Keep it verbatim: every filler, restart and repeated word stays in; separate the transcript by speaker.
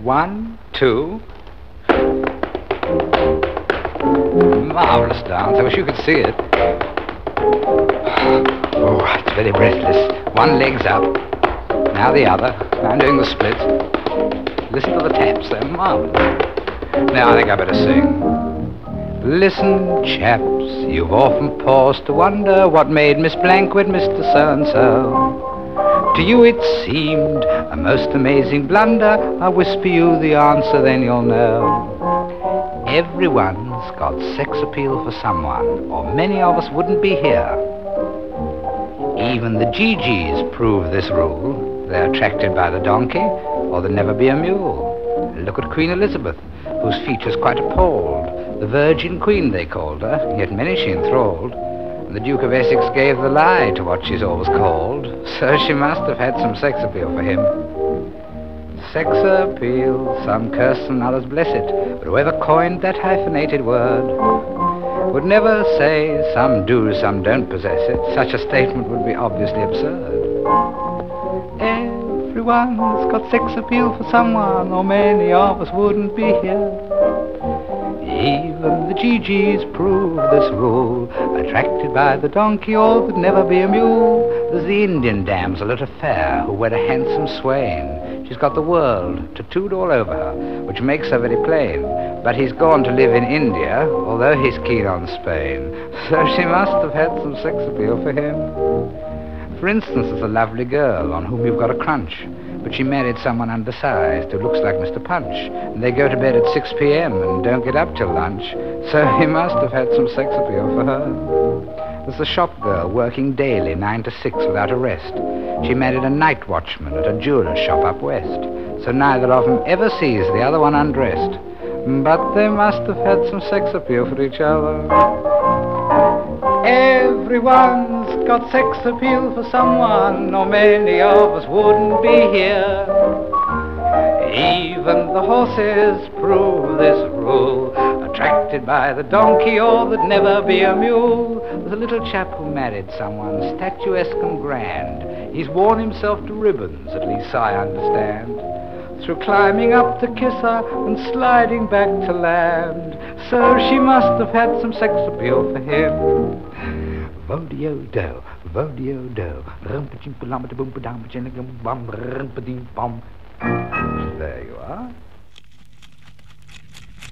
Speaker 1: One, two. Marvelous dance. I wish you could see it. Oh, it's very breathless. One leg's up. Now the other. I'm doing the splits. Listen to the taps. They're marvelous. Now I think I better sing. Listen, chaps, you've often paused to wonder what made Miss Blank with Mister So-and-so. To you it seemed a most amazing blunder. I'll whisper you the answer, then you'll know. Everyone's got sex appeal for someone, or many of us wouldn't be here. Even the G Gs prove this rule. They're attracted by the donkey, or there'd never be a mule. Look at Queen Elizabeth, whose features quite appalled. The Virgin Queen they called her, yet many she enthralled. And the Duke of Essex gave the lie to what she's always called. So she must have had some sex appeal for him. Sex appeal, some curse and others bless it. But whoever coined that hyphenated word would never say some do, some don't possess it. Such a statement would be obviously absurd. Everyone's got sex appeal for someone, or many of us wouldn't be here. Even the G Gs prove this rule. Attracted by the donkey, or there'd never be a mule. There's the Indian damsel at a fair who wed a handsome swain. She's got the world tattooed all over her, which makes her very plain. But he's gone to live in India, although he's keen on Spain. So she must have had some sex appeal for him. For instance, there's a lovely girl on whom you've got a crunch, but she married someone undersized who looks like Mister Punch, and they go to bed at six p m and don't get up till lunch, so he must have had some sex appeal for her. There's the shop girl working daily, nine to six, without a rest. She married a night watchman at a jeweller's shop up west, so neither of them ever sees the other one undressed. But they must have had some sex appeal for each other. Everyone's got sex appeal for someone, or many of us wouldn't be here. Even the horses prove this rule. Attracted by the donkey, or there'd never be a mule. There's a little chap who married someone statuesque and grand. He's worn himself to ribbons, at least I understand, through climbing up to kiss her and sliding back to land. So she must have had some sex appeal for him. Vo-de-o-do, vo-de-o-do, rum-pa-chim-pa-lam-pa-boom-pa-dam-pa-chin-a-gum-bum, rum-pa-dim-bum. There you are.